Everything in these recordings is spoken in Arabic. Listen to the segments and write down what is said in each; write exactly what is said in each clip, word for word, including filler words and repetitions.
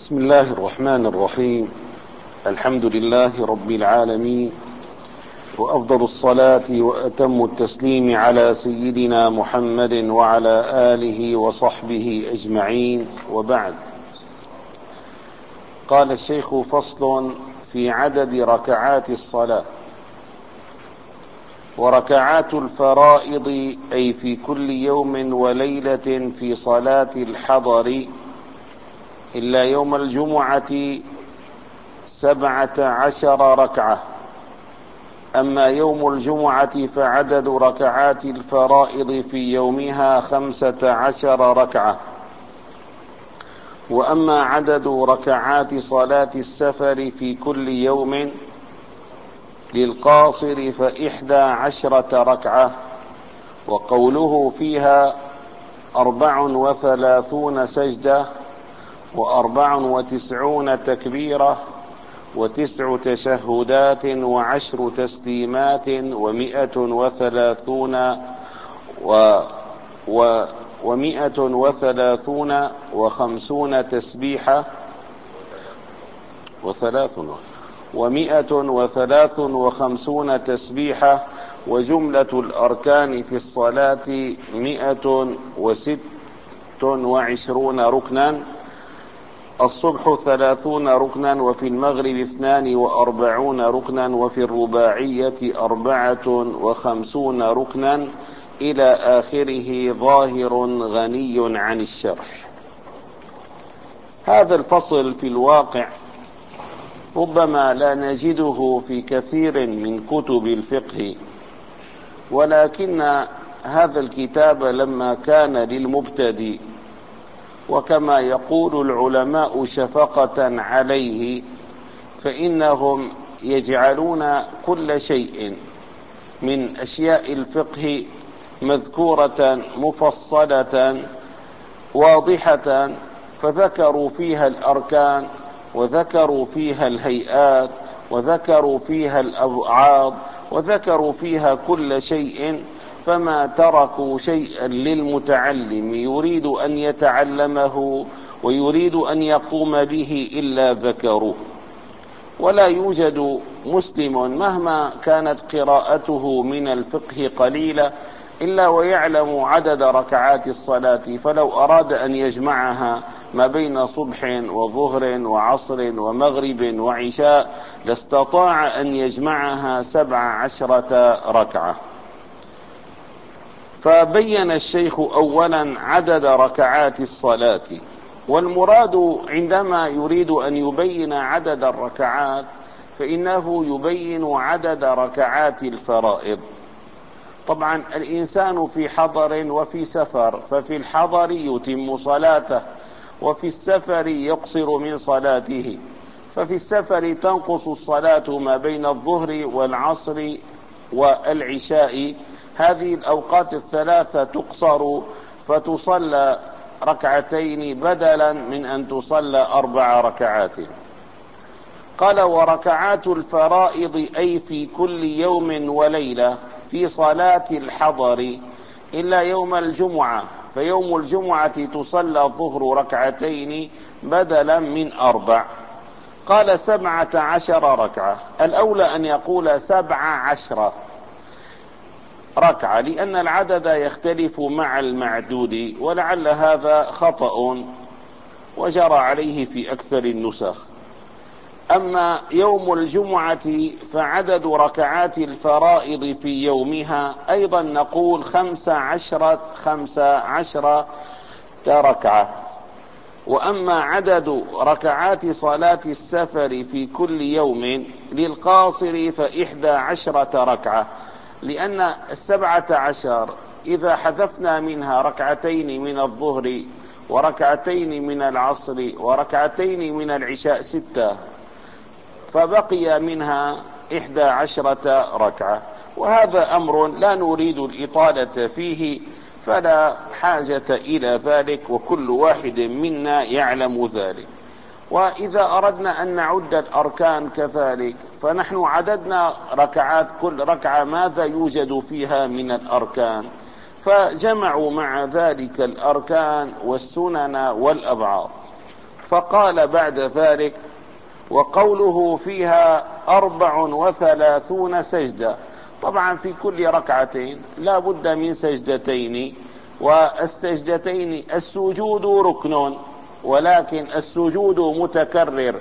بسم الله الرحمن الرحيم. الحمد لله رب العالمين، وأفضل الصلاة وأتم التسليم على سيدنا محمد وعلى آله وصحبه أجمعين، وبعد. قال الشيخ: فصل في عدد ركعات الصلاة. وركعات الفرائض أي في كل يوم وليلة في صلاة الحضر إلا يوم الجمعة سبعة عشر ركعة. أما يوم الجمعة فعدد ركعات الفرائض في يومها خمسة عشر ركعة. وأما عدد ركعات صلاة السفر في كل يوم للقاصر فإحدى عشرة ركعة. وقوله فيها أربع وثلاثون سجدة وأربع وتسعون تكبيرة وتسع تشهدات وعشر تسليمات ومئة وثلاثون و و ومئة وثلاثون وخمسون تسبيحة وثلاثون ومئة وثلاث وخمسون تسبيحة. وجملة الأركان في الصلاة مئة وست وعشرون ركنا. الصبح ثلاثون ركنا، وفي المغرب اثنان وأربعون ركنا، وفي الرباعية أربعة وخمسون ركنا إلى آخره، ظاهر غني عن الشرح. هذا الفصل في الواقع ربما لا نجده في كثير من كتب الفقه، ولكن هذا الكتاب لما كان للمبتدئ، وكما يقول العلماء شفقة عليه، فإنهم يجعلون كل شيء من أشياء الفقه مذكورة مفصلة واضحة، فذكروا فيها الأركان، وذكروا فيها الهيئات، وذكروا فيها الأبعاد، وذكروا فيها كل شيء، فما تركوا شيئا للمتعلم يريد أن يتعلمه ويريد أن يقوم به إلا ذكروه. ولا يوجد مسلم مهما كانت قراءته من الفقه قليلة إلا ويعلم عدد ركعات الصلاة، فلو أراد أن يجمعها ما بين صبح وظهر وعصر ومغرب وعشاء لاستطاع أن يجمعها سبع عشرة ركعة. فبين الشيخ أولا عدد ركعات الصلاة. والمراد عندما يريد أن يبين عدد الركعات فإنه يبين عدد ركعات الفرائض. طبعا الإنسان في حضر وفي سفر، ففي الحضر يتم صلاته، وفي السفر يقصر من صلاته. ففي السفر تنقص الصلاة ما بين الظهر والعصر والعشاء، هذه الأوقات الثلاثة تقصر فتصلى ركعتين بدلا من أن تصلى أربع ركعات. قال: وركعات الفرائض أي في كل يوم وليلة في صلاة الحضر إلا يوم الجمعة، فيوم الجمعة تصلى الظهر ركعتين بدلا من أربع. قال: سبعة عشر ركعة. الأولى أن يقول سبع عشرة ركعة، لأن العدد يختلف مع المعدود، ولعل هذا خطأ وجرى عليه في أكثر النسخ. أما يوم الجمعة فعدد ركعات الفرائض في يومها أيضا نقول خمس عشرة خمس عشرة ركعة. وأما عدد ركعات صلاة السفر في كل يوم للقاصر فإحدى عشرة ركعة، لأن السبعة عشر إذا حذفنا منها ركعتين من الظهر وركعتين من العصر وركعتين من العشاء ستة، فبقي منها إحدى عشرة ركعة. وهذا أمر لا نريد الإطالة فيه، فلا حاجة إلى ذلك، وكل واحد منا يعلم ذلك. وإذا أردنا أن نعد الأركان كذلك فنحن عددنا ركعات كل ركعة ماذا يوجد فيها من الأركان، فجمعوا مع ذلك الأركان والسنن والأبعاد. فقال بعد ذلك: وقوله فيها أربع وثلاثون سجدة. طبعا في كل ركعتين لا بد من سجدتين، والسجدتين السجود ركن، ولكن السجود متكرر،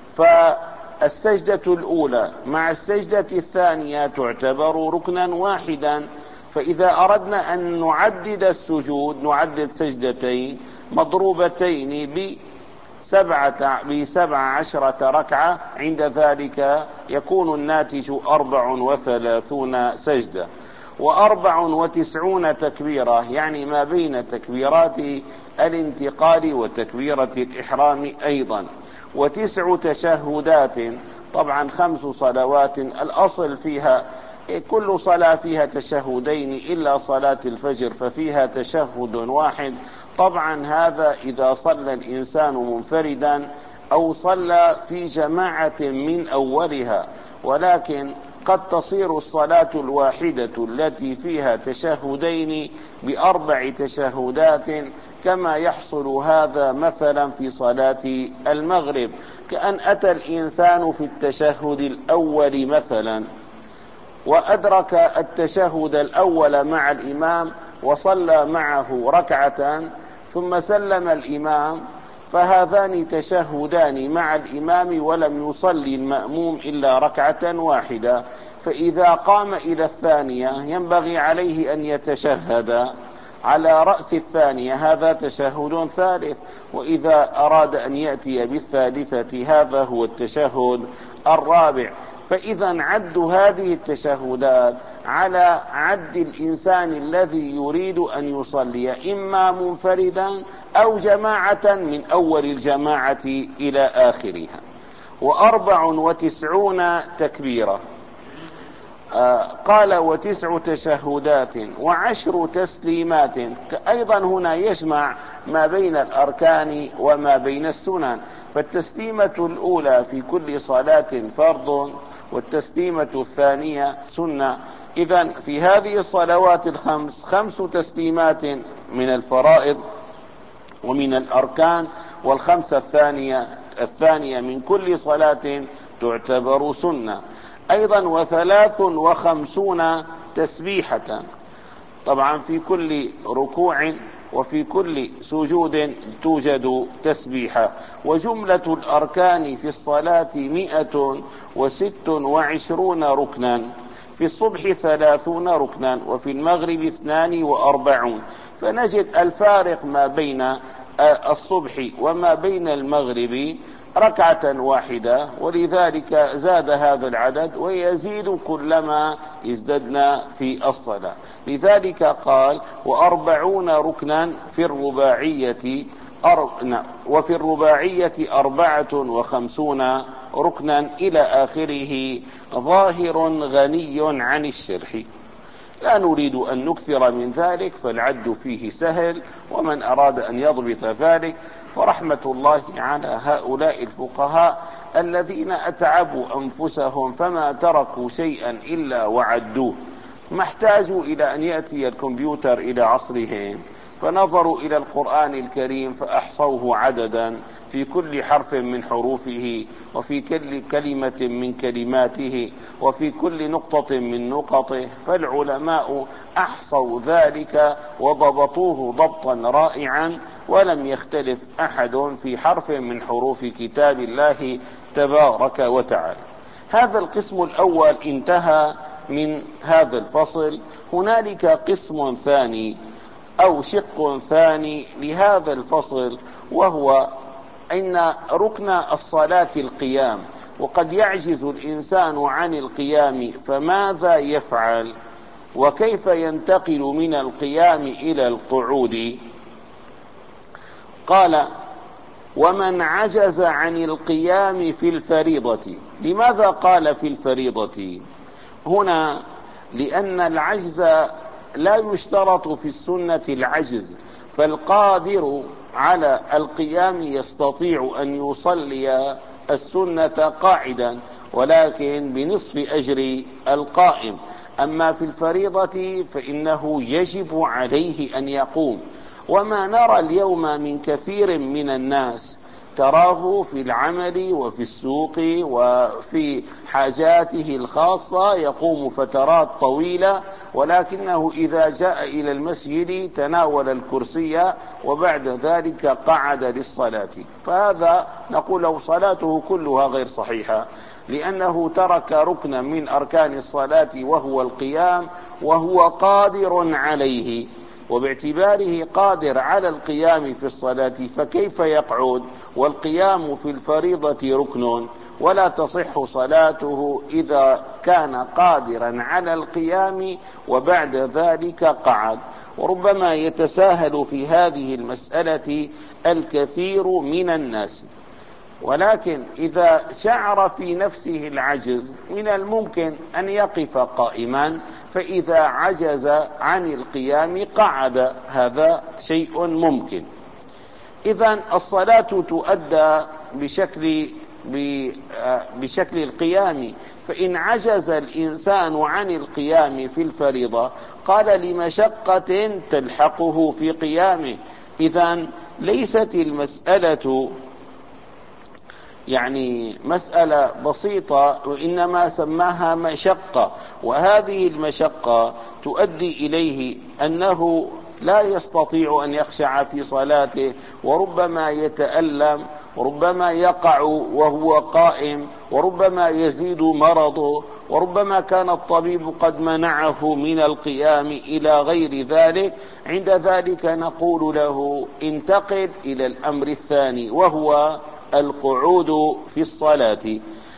فالسجدة الأولى مع السجدة الثانية تعتبر ركنا واحدا. فإذا أردنا أن نعدد السجود نعدد سجدتين مضروبتين بسبعة, بسبع عشرة ركعة، عند ذلك يكون الناتج أربع وثلاثون سجدة وأربع وتسعون تكبيرة، يعني ما بين تكبيرات الانتقال وتكبيرة الإحرام أيضا، وتسع تشهدات. طبعا خمس صلوات الأصل فيها كل صلاة فيها تشهدين إلا صلاة الفجر ففيها تشهد واحد. طبعا هذا إذا صلى الإنسان منفردا أو صلى في جماعة من أولها، ولكن قد تصير الصلاة الواحدة التي فيها تشهدين بأربع تشهدات، كما يحصل هذا مثلا في صلاة المغرب، كأن أتى الإنسان في التشهد الأول مثلا وأدرك التشهد الأول مع الإمام وصلى معه ركعة ثم سلم الإمام، فهذان تشهدان مع الإمام ولم يصلي المأموم إلا ركعة واحدة، فإذا قام إلى الثانية ينبغي عليه أن يتشهد على رأس الثانية، هذا تشهد ثالث، وإذا أراد أن يأتي بالثالثة هذا هو التشهد الرابع. فإذا عد هذه التشهدات على عد الإنسان الذي يريد أن يصلي إما منفردا أو جماعة من أول الجماعة إلى آخرها. وأربع وتسعون تكبيرة. آه قال: وتسع تشهدات وعشر تسليمات. أيضا هنا يجمع ما بين الأركان وما بين السنن، فالتسليمة الأولى في كل صلاة فرض، والتسليمة الثانية سنة. إذن في هذه الصلوات الخمس خمس تسليمات من الفرائض ومن الأركان، والخمسة الثانية الثانية من كل صلاة تعتبر سنة أيضا. وثلاث وخمسون تسبيحة، طبعا في كل ركوع وفي كل سجود توجد تسبيحة. وجملة الأركان في الصلاة مئة وست وعشرون ركنا، في الصبح ثلاثون ركنا، وفي المغرب اثنان وأربعون. فنجد الفارق ما بين الصبح وما بين المغرب ركعة واحدة، ولذلك زاد هذا العدد ويزيد كلما ازددنا في الصلاة. لذلك قال: وأربعون ركنا في الرباعية أر... وفي الرباعية أربعة وخمسون ركنا إلى آخره، ظاهر غني عن الشرح. لا نريد أن نكثر من ذلك، فالعد فيه سهل، ومن أراد أن يضبط ذلك فرحمة الله على هؤلاء الفقهاء الذين أتعبوا أنفسهم فما تركوا شيئا إلا وعدوه. ما احتاجوا إلى أن يأتي الكمبيوتر إلى عصرهم فنظروا إلى القرآن الكريم فأحصوه عددا في كل حرف من حروفه، وفي كل كلمة من كلماته، وفي كل نقطة من نقطه. فالعلماء أحصوا ذلك وضبطوه ضبطا رائعا، ولم يختلف أحد في حرف من حروف كتاب الله تبارك وتعالى. هذا القسم الأول انتهى من هذا الفصل. هنالك قسم ثاني أو شق ثاني لهذا الفصل، وهو أن ركن الصلاة القيام، وقد يعجز الإنسان عن القيام، فماذا يفعل؟ وكيف ينتقل من القيام إلى القعود؟ قال: ومن عجز عن القيام في الفريضة. لماذا قال في الفريضة هنا؟ لأن العجز لا يشترط في السنة العجز، فالقادر على القيام يستطيع أن يصلي السنة قاعدا، ولكن بنصف أجر القائم. أما في الفريضة فإنه يجب عليه أن يقوم. وما نرى اليوم من كثير من الناس تراه في العمل وفي السوق وفي حاجاته الخاصة يقوم فترات طويلة، ولكنه إذا جاء إلى المسجد تناول الكرسي وبعد ذلك قعد للصلاة، فهذا نقول له صلاته كلها غير صحيحة، لأنه ترك ركنا من أركان الصلاة وهو القيام، وهو قادر عليه، وباعتباره قادر على القيام في الصلاة فكيف يقعد؟ والقيام في الفريضة ركن، ولا تصح صلاته إذا كان قادرا على القيام وبعد ذلك قعد. وربما يتساهل في هذه المسألة الكثير من الناس، ولكن إذا شعر في نفسه العجز من الممكن أن يقف قائما، فإذا عجز عن القيام قعد، هذا شيء ممكن. إذن الصلاة تؤدى بشكل بشكل القيام، فإن عجز الإنسان عن القيام في الفريضة قال لمشقة تلحقه في قيامه. إذن ليست المسألة يعني مسألة بسيطة، وإنما سماها مشقة، وهذه المشقة تؤدي إليه أنه لا يستطيع أن يخشع في صلاته، وربما يتألم، وربما يقع وهو قائم، وربما يزيد مرضه، وربما كان الطبيب قد منعه من القيام إلى غير ذلك. عند ذلك نقول له انتقل إلى الأمر الثاني وهو القعود في الصلاة.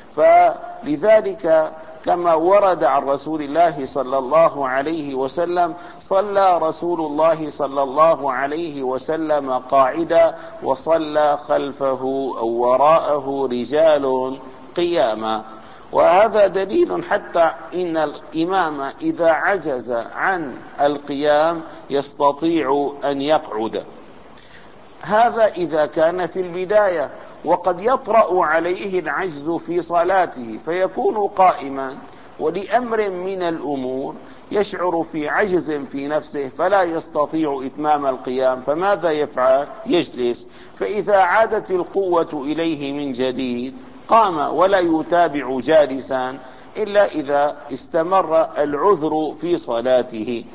فلذلك كما ورد عن رسول الله صلى الله عليه وسلم صلى رسول الله صلى الله عليه وسلم قاعدا، وصلى خلفه أو وراءه رجال قياما. وهذا دليل حتى إن الإمام إذا عجز عن القيام يستطيع أن يقعد. هذا إذا كان في البداية، وقد يطرأ عليه العجز في صلاته فيكون قائما، ولأمر من الأمور يشعر في عجز في نفسه فلا يستطيع إتمام القيام، فماذا يفعل؟ يجلس، فإذا عادت القوة إليه من جديد قام ولا يتابع جالسا إلا إذا استمر العذر في صلاته.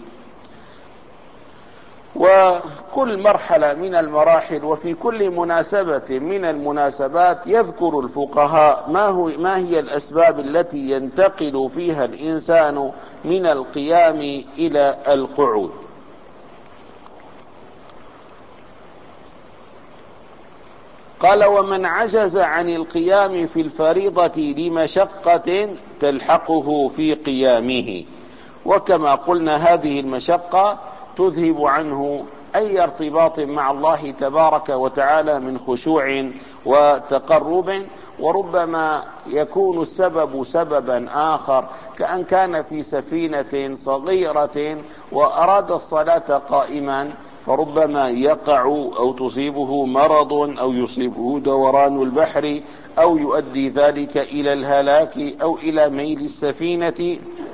وكل مرحلة من المراحل وفي كل مناسبة من المناسبات يذكر الفقهاء ما هو ما هي الأسباب التي ينتقل فيها الإنسان من القيام إلى القعود. قال: ومن عجز عن القيام في الفريضة لمشقة تلحقه في قيامه. وكما قلنا هذه المشقة تذهب عنه أي ارتباط مع الله تبارك وتعالى من خشوع وتقرب، وربما يكون السبب سببا آخر، كأن كان في سفينة صغيرة وأراد الصلاة قائما فربما يقع أو تصيبه مرض أو يصيبه دوران البحر أو يؤدي ذلك إلى الهلاك أو إلى ميل السفينة،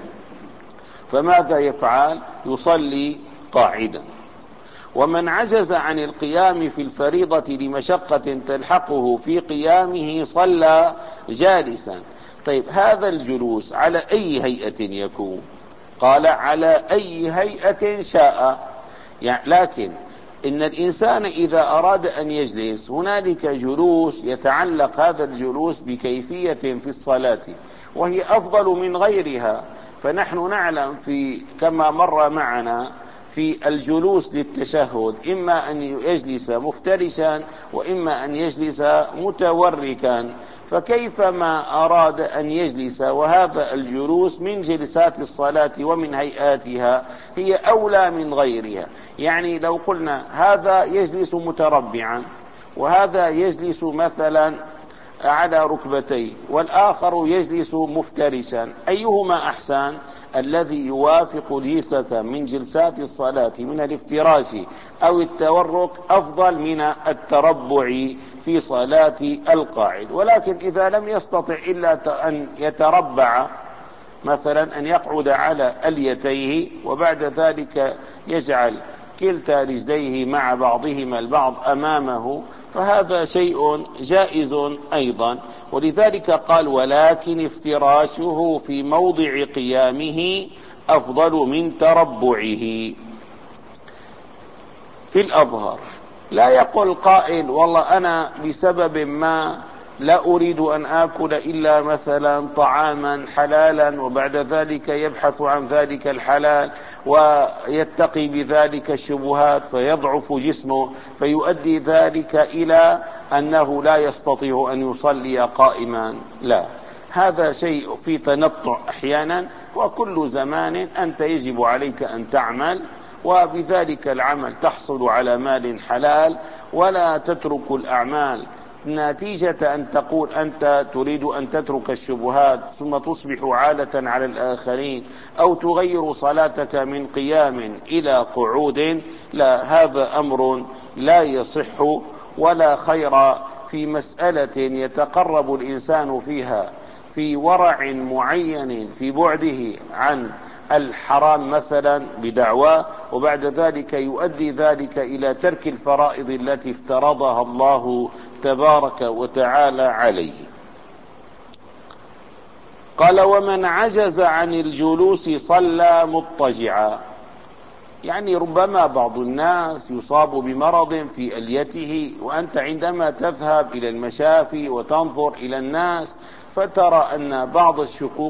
فماذا يفعل؟ يصلي قاعدا. ومن عجز عن القيام في الفريضة لمشقة تلحقه في قيامه صلى جالسا. طيب، هذا الجلوس على أي هيئة يكون؟ قال: على أي هيئة شاء. يعني لكن إن الإنسان إذا أراد أن يجلس هنالك جلوس يتعلق هذا الجلوس بكيفية في الصلاة وهي أفضل من غيرها. فنحن نعلم في كما مر معنا في الجلوس للتشهد إما أن يجلس مفترشا وإما أن يجلس متوركا، فكيفما أراد أن يجلس وهذا الجلوس من جلسات الصلاة ومن هيئاتها هي أولى من غيرها. يعني لو قلنا هذا يجلس متربعا وهذا يجلس مثلا على ركبتيه والآخر يجلس مفترشا، أيهما أحسن؟ الذي يوافق جلسة من جلسات الصلاة من الافتراش أو التورك أفضل من التربع في صلاة القاعد. ولكن إذا لم يستطع إلا أن يتربع، مثلا أن يقعد على أليتيه وبعد ذلك يجعل كلتا رجليه مع بعضهما البعض أمامه، فهذا شيء جائز أيضا. ولذلك قال: ولكن افتراشه في موضع قيامه أفضل من تربعه. في الأظهر لا يقول قائل: والله أنا بسبب ما لا أريد أن آكل إلا مثلا طعاما حلالا، وبعد ذلك يبحث عن ذلك الحلال ويتقي بذلك الشبهات فيضعف جسمه، فيؤدي ذلك إلى أنه لا يستطيع أن يصلي قائما. لا، هذا شيء في تنطع أحيانا، وكل زمان أنت يجب عليك أن تعمل، وبذلك العمل تحصل على مال حلال، ولا تترك الأعمال نتيجة أن تقول أنت تريد أن تترك الشبهات ثم تصبح عالة على الآخرين، أو تغير صلاتك من قيام إلى قعود. لا، هذا أمر لا يصح، ولا خير في مسألة يتقرب الإنسان فيها في ورع معين في بعده عن الحرام مثلا بدعواه، وبعد ذلك يؤدي ذلك إلى ترك الفرائض التي افترضها الله تبارك وتعالى عليه. قال: ومن عجز عن الجلوس صلى مضطجعا. يعني ربما بعض الناس يصاب بمرض في أليته، وأنت عندما تذهب إلى المشافي وتنظر إلى الناس فترى أن بعض الشقوق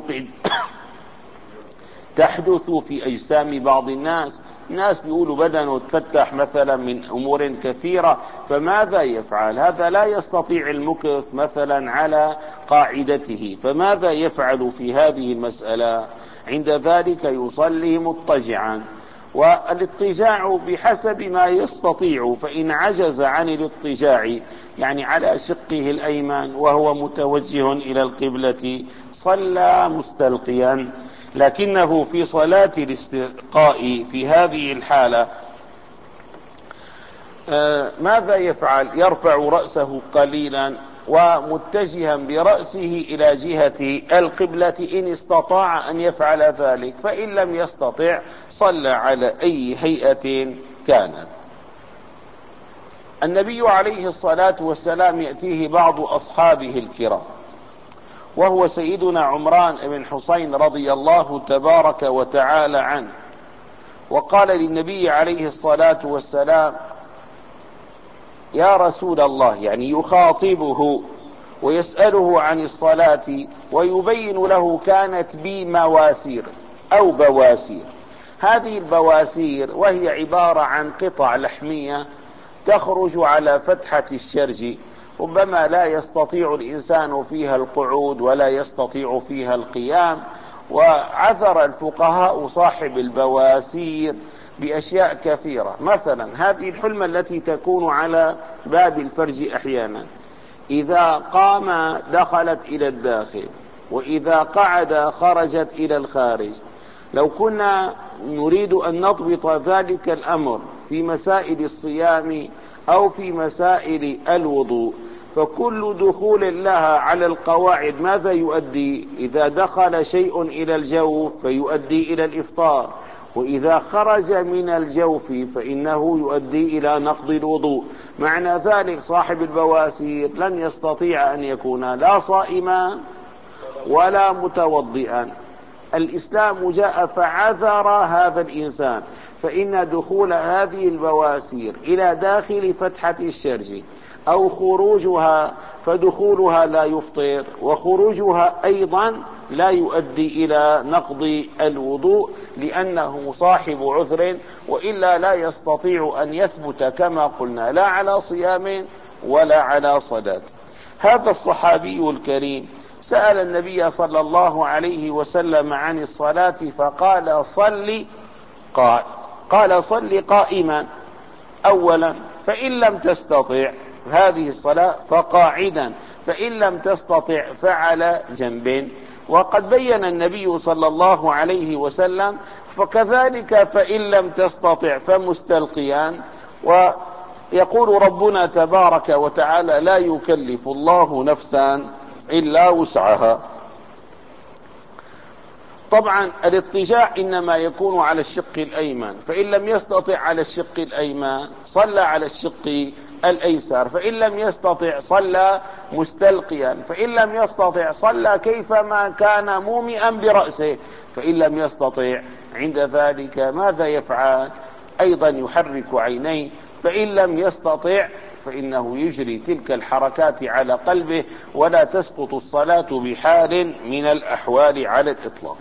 تحدث في أجسام بعض الناس. الناس بيقولوا بدنه تفتح مثلا من أمور كثيرة، فماذا يفعل؟ هذا لا يستطيع المكث مثلا على قاعدته، فماذا يفعل في هذه المسألة؟ عند ذلك يصلي مضطجعا، والاضطجاع بحسب ما يستطيع، فإن عجز عن الاضطجاع يعني على شقه الأيمن وهو متوجه إلى القبلة صلى مستلقيا. لكنه في صلاة الاستسقاء في هذه الحالة آه ماذا يفعل؟ يرفع رأسه قليلا ومتجها برأسه إلى جهة القبلة إن استطاع أن يفعل ذلك، فإن لم يستطع صلى على أي هيئة كانت. النبي عليه الصلاة والسلام يأتيه بعض أصحابه الكرام، وهو سيدنا عمران بن حسين رضي الله تبارك وتعالى عنه، وقال للنبي عليه الصلاة والسلام: يا رسول الله، يعني يخاطبه ويسأله عن الصلاة ويبين له كانت بي مواسير أو بواسير. هذه البواسير وهي عبارة عن قطع لحمية تخرج على فتحة الشرج، ربما لا يستطيع الإنسان فيها القعود ولا يستطيع فيها القيام، وعذر الفقهاء صاحب البواسير بأشياء كثيرة. مثلا هذه الحلمة التي تكون على باب الفرج أحيانا، إذا قام دخلت إلى الداخل، وإذا قعد خرجت إلى الخارج. لو كنا نريد أن نضبط ذلك الأمر في مسائل الصيام أو في مسائل الوضوء، فكل دخول لها على القواعد ماذا يؤدي؟ إذا دخل شيء إلى الجوف فيؤدي إلى الإفطار، وإذا خرج من الجوف فإنه يؤدي إلى نقض الوضوء. معنى ذلك صاحب البواسير لن يستطيع أن يكون لا صائما ولا متوضئا. الإسلام جاء فعذر هذا الإنسان، فإن دخول هذه البواسير إلى داخل فتحة الشرج أو خروجها، فدخولها لا يفطر، وخروجها أيضا لا يؤدي إلى نقض الوضوء، لأنه صاحب عذر، وإلا لا يستطيع أن يثبت كما قلنا لا على صيام ولا على صلاة. هذا الصحابي الكريم سأل النبي صلى الله عليه وسلم عن الصلاة فقال: صل قال قال صل قائما أولا، فإن لم تستطع هذه الصلاة فقاعدا، فإن لم تستطع فعلى جنب. وقد بين النبي صلى الله عليه وسلم: فكذلك فإن لم تستطع فمستلقيا. ويقول ربنا تبارك وتعالى: لا يكلف الله نفسا إلا وسعها. طبعا الاضطجاع إنما يكون على الشق الأيمن، فإن لم يستطع على الشق الأيمن صلى على الشق الأيسر، فإن لم يستطع صلى مستلقيا، فإن لم يستطع صلى كيفما كان مومئا برأسه، فإن لم يستطع عند ذلك ماذا يفعل؟ أيضا يحرك عينيه، فإن لم يستطع فإنه يجري تلك الحركات على قلبه، ولا تسقط الصلاة بحال من الأحوال على الإطلاق.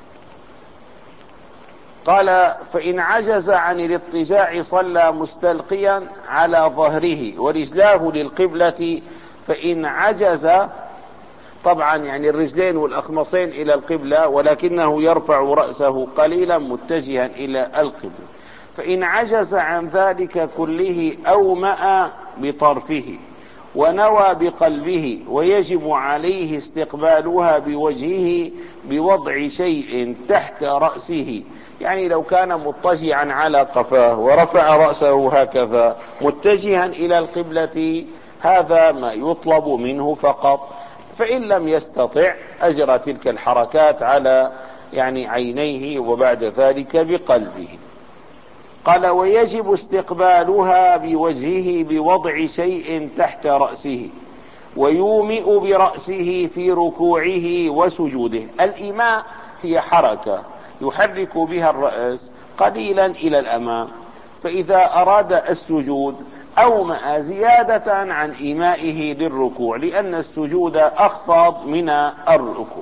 قال: فإن عجز عن الاضطجاع صلى مستلقيا على ظهره ورجلاه للقبلة. فإن عجز، طبعا يعني الرجلين والأخمصين إلى القبلة، ولكنه يرفع رأسه قليلا متجها إلى القبلة. فإن عجز عن ذلك كله أومأ بطرفه ونوى بقلبه، ويجب عليه استقبالها بوجهه بوضع شيء تحت رأسه. يعني لو كان مضطجعا على قفاه ورفع رأسه هكذا متجها إلى القبلة، هذا ما يطلب منه فقط. فإن لم يستطع أجرى تلك الحركات على يعني عينيه وبعد ذلك بقلبه. قال: ويجب استقبالها بوجهه بوضع شيء تحت رأسه، ويومئ برأسه في ركوعه وسجوده. الإيماء هي حركة يحرك بها الرأس قليلا إلى الأمام، فإذا أراد السجود أومأ زيادة عن إيمائه للركوع، لأن السجود أخفض من الركوع.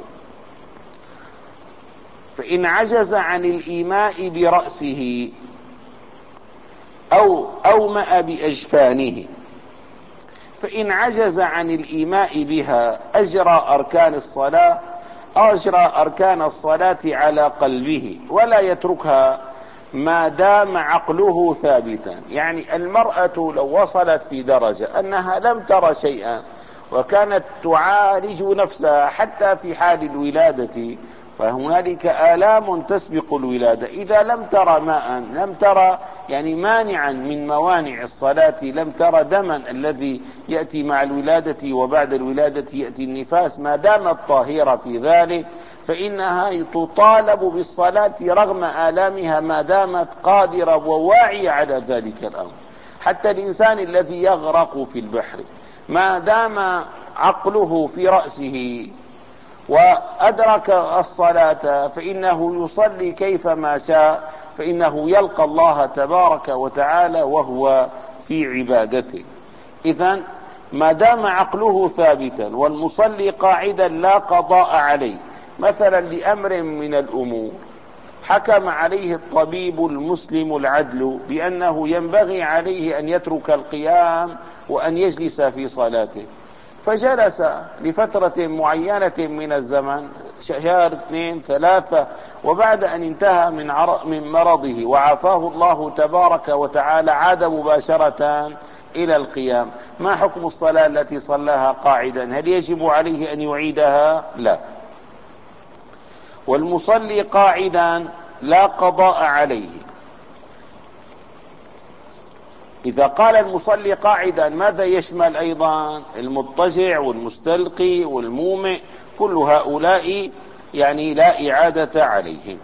فإن عجز عن الإيماء برأسه أو أومأ بأجفانه. فإن عجز عن الإيماء بها أجرى أركان الصلاة أجرى أركان الصلاة على قلبه، ولا يتركها ما دام عقله ثابتا. يعني المرأة لو وصلت في درجة أنها لم ترى شيئا وكانت تعالج نفسها حتى في حال الولادة، فهنالك آلام تسبق الولادة، إذا لم ترى ماء، لم ترى يعني مانعا من موانع الصلاة، لم ترى دما الذي يأتي مع الولادة وبعد الولادة يأتي النفاس، ما دامت طاهرة في ذلك فإنها تطالب بالصلاة رغم آلامها ما دامت قادرة وواعية على ذلك الأمر. حتى الإنسان الذي يغرق في البحر ما دام عقله في رأسه وأدرك الصلاة فإنه يصلي كيفما شاء، فإنه يلقى الله تبارك وتعالى وهو في عبادته. إذن ما دام عقله ثابتا والمصلي قاعدا لا قضاء عليه، مثلا لأمر من الأمور حكم عليه الطبيب المسلم العدل بأنه ينبغي عليه أن يترك القيام وأن يجلس في صلاته، فجلس لفترة معينة من الزمن، شهر اثنين ثلاثة، وبعد أن انتهى من من مرضه وعافاه الله تبارك وتعالى عاد مباشرة إلى القيام. ما حكم الصلاة التي صلاها قاعدا؟ هل يجب عليه أن يعيدها؟ لا. والمصلي قاعدا لا قضاء عليه. إذا قال المصلي قاعدا ماذا يشمل أيضا؟ المضطجع والمستلقي والمومئ، كل هؤلاء يعني لا إعادة عليهم.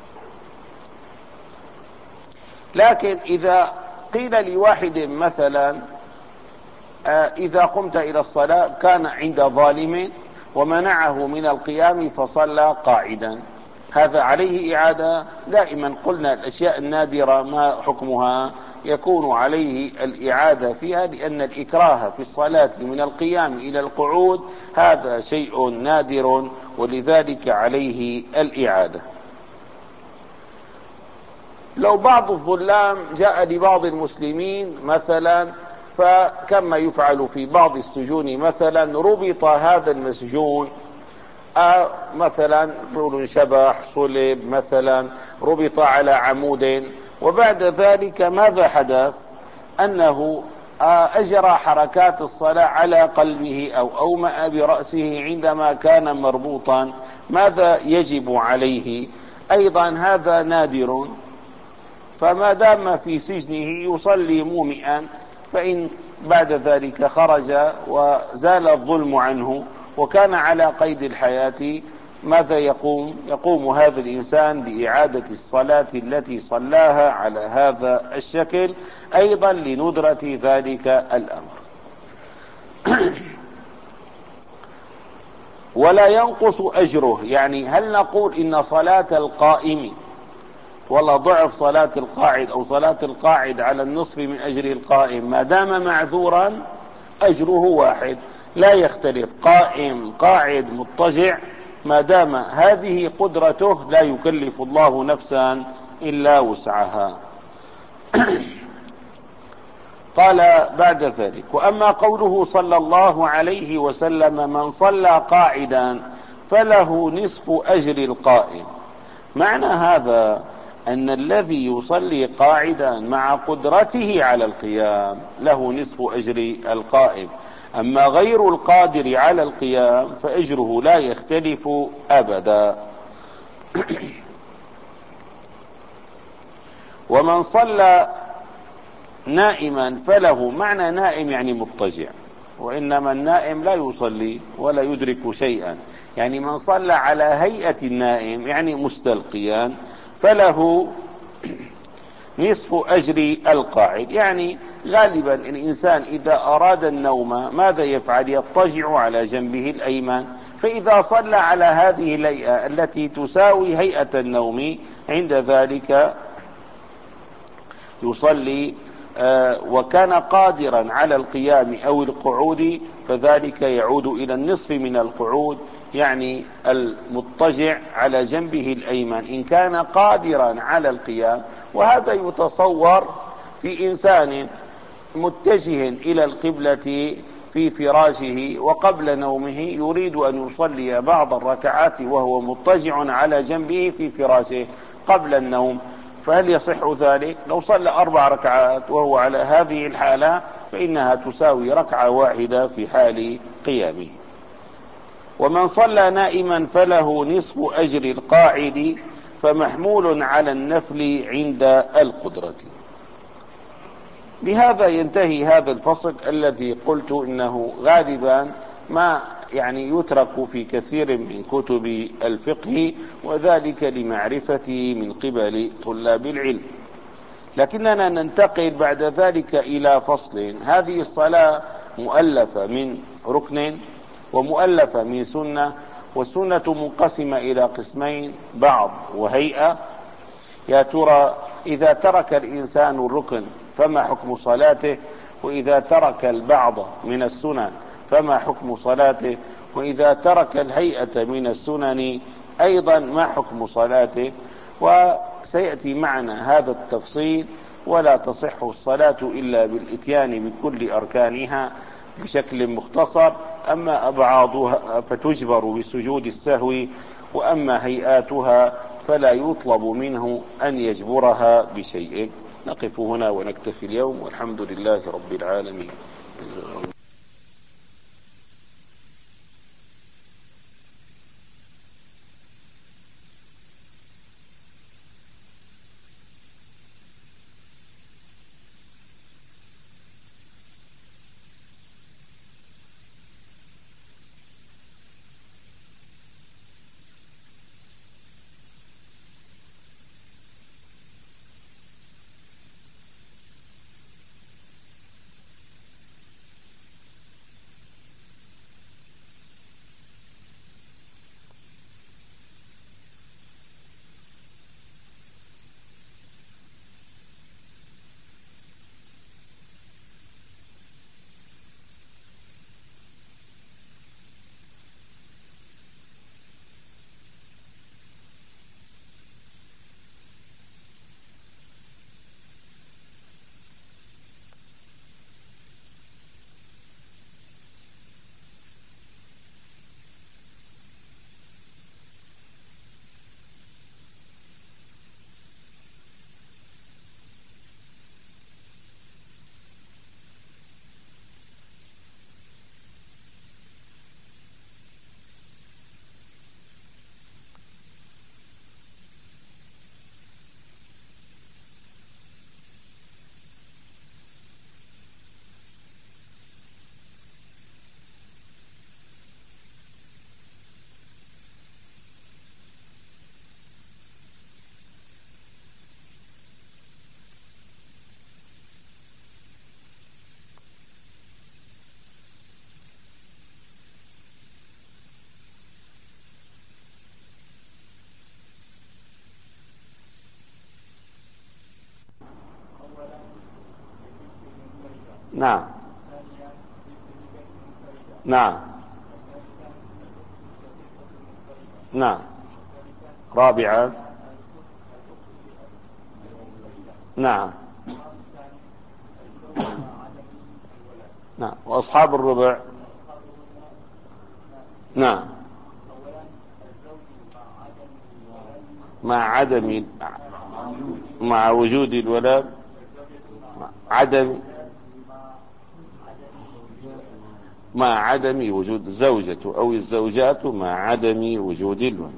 لكن إذا قيل لواحد مثلا إذا قمت إلى الصلاة كان عند ظالم ومنعه من القيام فصلى قاعدا، هذا عليه إعادة؟ دائما قلنا الأشياء النادرة ما حكمها؟ يكون عليه الإعادة فيها، لأن الإكراه في الصلاة من القيام إلى القعود هذا شيء نادر، ولذلك عليه الإعادة. لو بعض الظلام جاء لبعض المسلمين مثلا، فكما يفعل في بعض السجون مثلا، ربط هذا المسجون آه مثلا شبح صلب مثلا، ربط على عمود، وبعد ذلك ماذا حدث؟ أنه آه أجرى حركات الصلاة على قلبه أو أومأ برأسه عندما كان مربوطا، ماذا يجب عليه؟ أيضا هذا نادر، فما دام في سجنه يصلي مومئا، فإن بعد ذلك خرج وزال الظلم عنه وكان على قيد الحياة ماذا يقوم؟ يقوم هذا الإنسان بإعادة الصلاة التي صلاها على هذا الشكل، أيضا لندرة ذلك الأمر. ولا ينقص أجره. يعني هل نقول إن صلاة القائم ولا ضعف صلاة القاعد، أو صلاة القاعد على النصف من أجر القائم، ما دام معذورا أجره واحد لا يختلف، قائم قاعد مضطجع، ما دام هذه قدرته لا يكلف الله نفسا إلا وسعها. قال بعد ذلك: وأما قوله صلى الله عليه وسلم: من صلى قاعدا فله نصف أجر القائم، معنى هذا أن الذي يصلي قاعدا مع قدرته على القيام له نصف أجر القائم، أما غير القادر على القيام فأجره لا يختلف أبدا. ومن صلى نائما فله، معنى نائم يعني مضطجع، وإنما النائم لا يصلي ولا يدرك شيئا، يعني من صلى على هيئة النائم يعني مستلقيا فله نصف أجر القاعد. يعني غالبا الإنسان إذا أراد النوم ماذا يفعل؟ يضطجع على جنبه الأيمن، فإذا صلى على هذه الهيئة التي تساوي هيئة النوم عند ذلك يصلي، آه وكان قادرا على القيام أو القعود فذلك يعود إلى النصف من القعود، يعني المضطجع على جنبه الأيمن إن كان قادرا على القيام. وهذا يتصور في إنسان متجه إلى القبلة في فراشه وقبل نومه يريد أن يصلي بعض الركعات وهو مضطجع على جنبه في فراشه قبل النوم، فهل يصح ذلك؟ لو صلى أربع ركعات وهو على هذه الحالة فإنها تساوي ركعة واحدة في حال قيامه. ومن صلى نائما فله نصف أجر القاعد، فمحمول على النفل عند القدرة. بهذا ينتهي هذا الفصل الذي قلت إنه غالبا ما يعني يترك في كثير من كتب الفقه، وذلك لمعرفته من قبل طلاب العلم. لكننا ننتقل بعد ذلك إلى فصل. هذه الصلاة مؤلفة من ركن ومؤلفة من سنة، والسنة منقسمة إلى قسمين: بعض وهيئة. يا ترى إذا ترك الإنسان الركن فما حكم صلاته؟ وإذا ترك البعض من السنن فما حكم صلاته؟ وإذا ترك الهيئة من السنن أيضا ما حكم صلاته؟ وسيأتي معنا هذا التفصيل. ولا تصح الصلاة إلا بالإتيان بكل أركانها بشكل مختصر، أما أبعاضها فتجبر بسجود السهو، وأما هيئاتها فلا يطلب منه أن يجبرها بشيء. نقف هنا ونكتفي اليوم، والحمد لله رب العالمين. نعم نعم نعم. رابعا نعم نعم. وأصحاب الربع نعم مع عدم مع وجود الولد عدم مع عدم وجود الزوجة أو الزوجات مع عدم وجود الولد.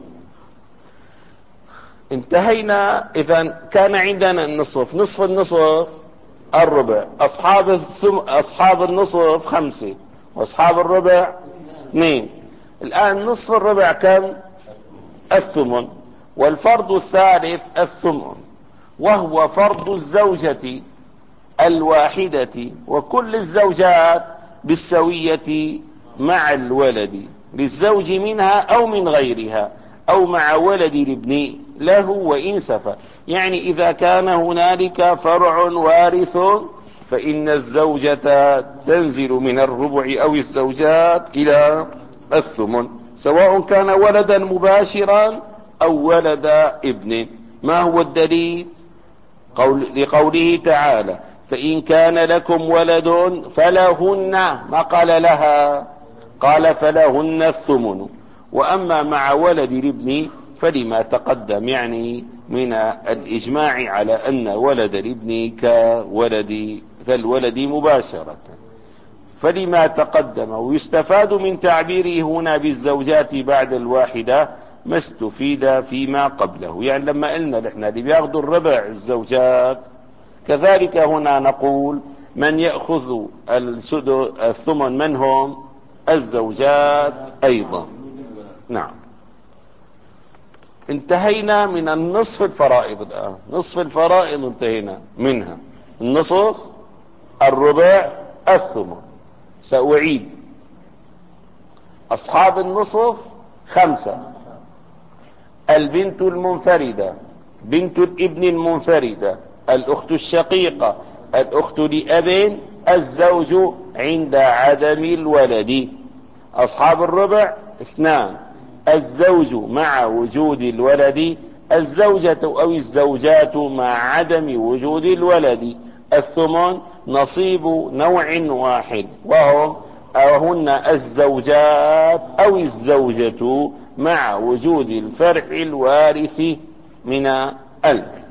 انتهينا. إذا كان عندنا النصف، نصف النصف الربع، أصحاب الثم أصحاب النصف خمسة، وأصحاب الربع اثنين. الآن نصف الربع كم؟ الثمن. والفرض الثالث الثمن، وهو فرض الزوجة الواحدة وكل الزوجات بالسوية مع الولد للزوج منها أو من غيرها أو مع ولد الابن له وإن سفى. يعني إذا كان هنالك فرع وارث فإن الزوجة تنزل من الربع أو الزوجات إلى الثمن، سواء كان ولدا مباشرا أو ولد ابن. ما هو الدليل؟ قول لقوله تعالى: فإن كان لكم ولد فلهن، ما قال لها، قال فلهن الثمن. وأما مع ولد الابن فلما تقدم، يعني من الإجماع على أن ولد الابن كولد كالولد مباشرة، فلما تقدم. ويستفاد من تعبيره هنا بالزوجات بعد الواحدة ما استفيد فيما قبله. يعني لما قلنا نحن اللي بياخذوا الربع الزوجات، كذلك هنا نقول من يأخذ الثمن من هم؟ الزوجات أيضا. نعم. انتهينا من النصف الفرائض. الآن نصف الفرائض انتهينا منها، النصف الربع الثمن. سأعيد: أصحاب النصف خمسة: البنت المنفردة، بنت الابن المنفردة، الأخت الشقيقة، الأخت لأب، الزوج عند عدم الولد. أصحاب الربع اثنان: الزوج مع وجود الولد، الزوجة أو الزوجات مع عدم وجود الولد. الثمن نصيب نوع واحد، وهم أهن الزوجات أو الزوجة مع وجود الفرع الوارث من المال.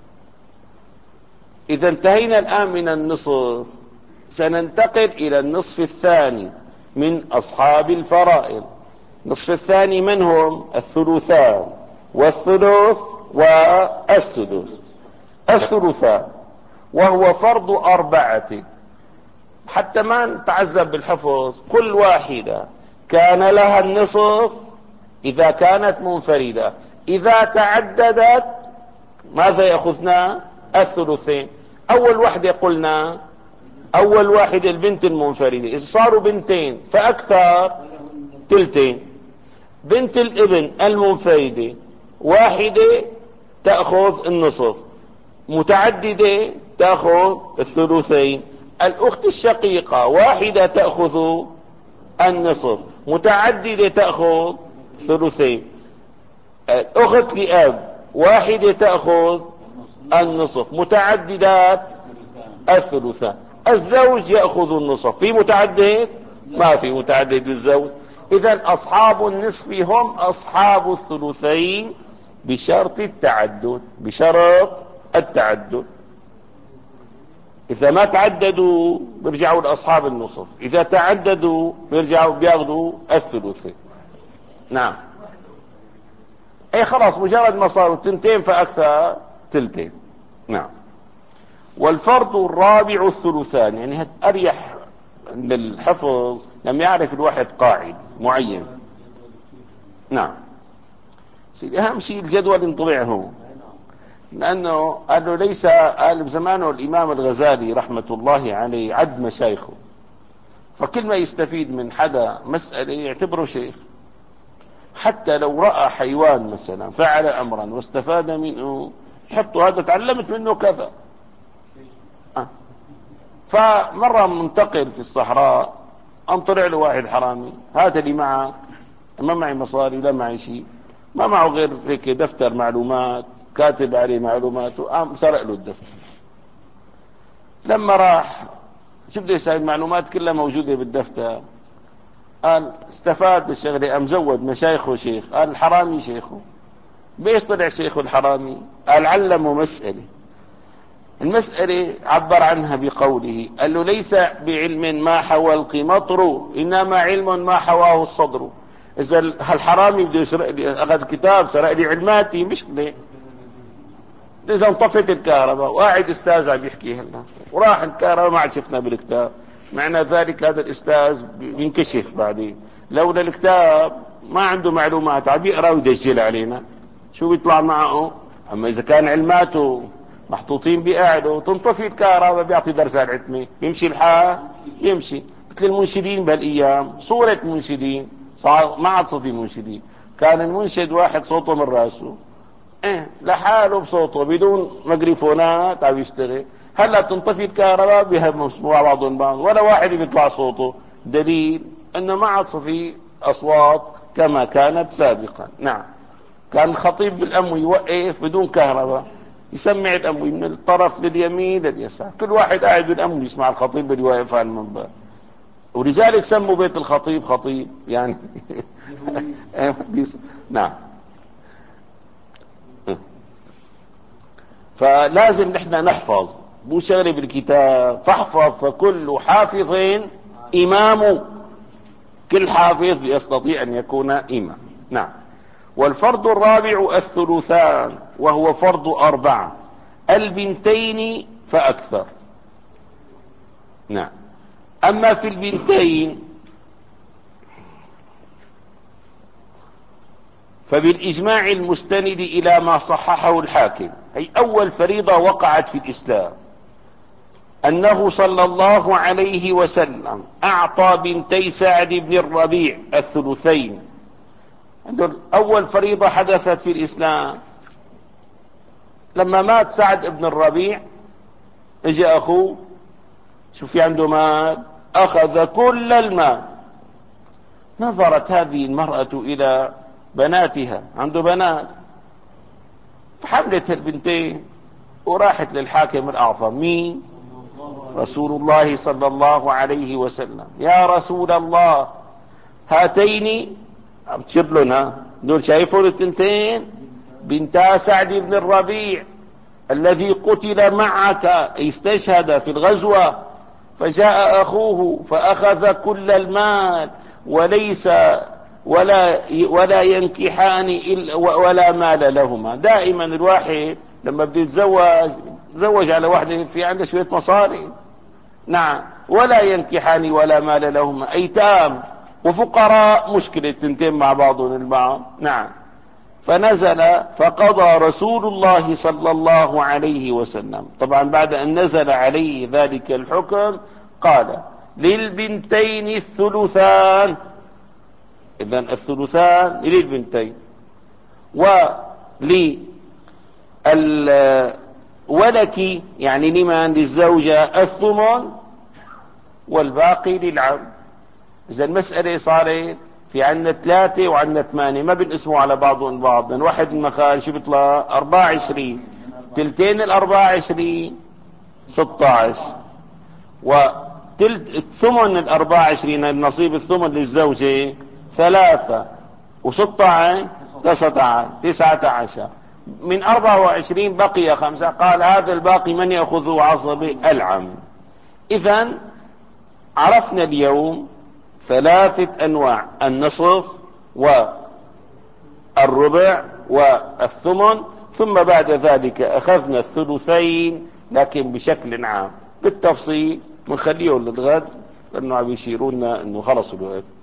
إذا انتهينا الآن من النصف، سننتقل إلى النصف الثاني من أصحاب الفرائض. النصف الثاني من هم؟ الثلثان والثلث والسدس. الثلثان وهو فرض أربعة، حتى ما نتعذب بالحفظ. كل واحدة كان لها النصف إذا كانت منفردة، إذا تعددت ماذا يأخذنا؟ الثلثين. أول واحدة قلنا أول واحدة البنت المنفردة، إذا صاروا بنتين فأكثر تلتين. بنت الابن المنفردة واحدة تأخذ النصف، متعددة تأخذ الثلثين. الأخت الشقيقة واحدة تأخذ النصف، متعددة تأخذ ثلثين. الأخت لأب واحدة تأخذ النصف، متعددات الثلثان. الزوج يأخذ النصف. في متعدد؟ ما في متعدد الزوج. إذن أصحاب النصف هم أصحاب الثلثين بشرط التعدد، بشرط التعدد. إذا ما تعددوا بيرجعوا لأصحاب النصف، إذا تعددوا بيرجعوا بياخذوا الثلثين. نعم. أي خلاص، مجرد ما صاروا تنتين فأكثر تلتين. نعم. والفرض الرابع الثلثان، يعني أريح للحفظ لم يعرف الواحد قاعد معين. نعم. أهم شيء الجدول ينطبعه، لأنه قالوا ليس قال بزمانه الإمام الغزالي رحمة الله عليه عد مشايخه، فكل ما يستفيد من حدا مسألة يعتبره شيخ. حتى لو رأى حيوان مثلا فعل أمرا واستفاد منه، يحطوا هذا تعلمت منه كذا. أه. فمرة منتقل في الصحراء، قام طلع له واحد حرامي، هات لي معك. ما معي مصاري، لا معي شيء، ما معه غير هيك دفتر معلومات كاتب عليه معلومات، وقام سرق له الدفتر. لما راح شو بده يسوي؟ المعلومات كلها موجودة بالدفتر. قال استفاد بالشغلة، قام زود مشايخه شيخ. قال الحرامي شيخه. بإيش طلع شيخه الحرامي؟ قال علمه مسألة. المسألة عبر عنها بقوله، قال له ليس بعلم ما حوى القمطر، إنما علم ما حواه الصدر. إذا الحرامي بده يسرق لي، أخذ كتاب سرق لي علماتي، مشكلة. إذا انطفت الكهرباء وقاعد أستاذ عم يحكي هلا وراح الكهرباء ما عاد شفنا بالكتاب، معنى ذلك هذا الأستاذ بينكشف بعدين. لولا الكتاب ما عنده معلومات، عم يقرأ ويدجل علينا، شو بيطلع معه؟ أما إذا كان علماته محطوطين بقاعده، تنطفي الكهرباء بيعطي درس على العتمة، يمشي الحال يمشي. مثل المنشدين بهالأيام، صورة منشدين صار ما عاد صفي منشدين. كان المنشد واحد صوته من راسه، ايه لحاله بصوته بدون ميكروفونات عم يشتغل. هلا تنطفي الكهرباء بهم مسموع بعضهم بعض، ولا واحد بيطلع صوته. دليل انه ما عاد صفي اصوات كما كانت سابقا. نعم، كان الخطيب بالأموي يوقف بدون كهرباء، يسمع الأموي من الطرف لليمين لليسار، كل واحد قاعد بالأموي يسمع الخطيب اللي واقف على المنبر. ولذلك سموا بيت الخطيب خطيب يعني. نعم. فلازم نحن نحفظ، مو شغله بالكتاب. فاحفظ فكل حافظ إمام، كل حافظ يستطيع أن يكون إمام. نعم. والفرض الرابع الثلثان، وهو فرض أربعة، البنتين فأكثر. نعم. أما في البنتين فبالإجماع المستند إلى ما صححه الحاكم، أي أول فريضة وقعت في الإسلام، أنه صلى الله عليه وسلم أعطى بنتي سعد بن الربيع الثلثين. أول فريضة حدثت في الإسلام لما مات سعد بن الربيع، اجى أخوه، شو في عنده مال، أخذ كل المال. نظرت هذه المرأة إلى بناتها، عنده بنات، فحملت البنتين وراحت للحاكم الأعظم. مين؟ رسول الله صلى الله عليه وسلم. يا رسول الله، هاتين بتشير لنا دول، شايفون التنتين بنتا سعد بن الربيع الذي قتل معك، استشهد في الغزوة، فجاء أخوه فأخذ كل المال، وليس ولا ولا ينكحان ولا مال لهما. دائما الواحد لما بده يتزوج تزوج على واحدة في عندها شوية مصاري. نعم. ولا ينكحان ولا مال لهما، أيتام وفقراء، مشكلة تنتين مع بعضهم البعض. نعم. فنزل فقضى رسول الله صلى الله عليه وسلم، طبعا بعد أن نزل عليه ذلك الحكم، قال للبنتين الثلثان. إذن الثلثان للبنتين، ولك يعني لمن؟ للزوجة الثمن، والباقي للعم. إذا المسألة صارت في عنا ثلاثة وعنا ثمانية، ما بنقسموا على بعضهم بعض. من واحد المخارج شو بيطلع؟ أربعة وعشرين. تلتين الأربعة وعشرين ستة عشر، وتلت الثمن الأربعة وعشرين، النصيب الثمن للزوجة ثلاثة، وستة عشر تسعة عشر تسعة عشر. من أربعة وعشرين بقي خمسة، قال هذا الباقي من يأخذه عصبة؟ العم. إذن عرفنا اليوم ثلاثة أنواع: النصف والربع والثمن، ثم بعد ذلك أخذنا الثلثين لكن بشكل عام. بالتفصيل بنخليهم للغد، لأنه عم يشيرون أنه خلص الوقت.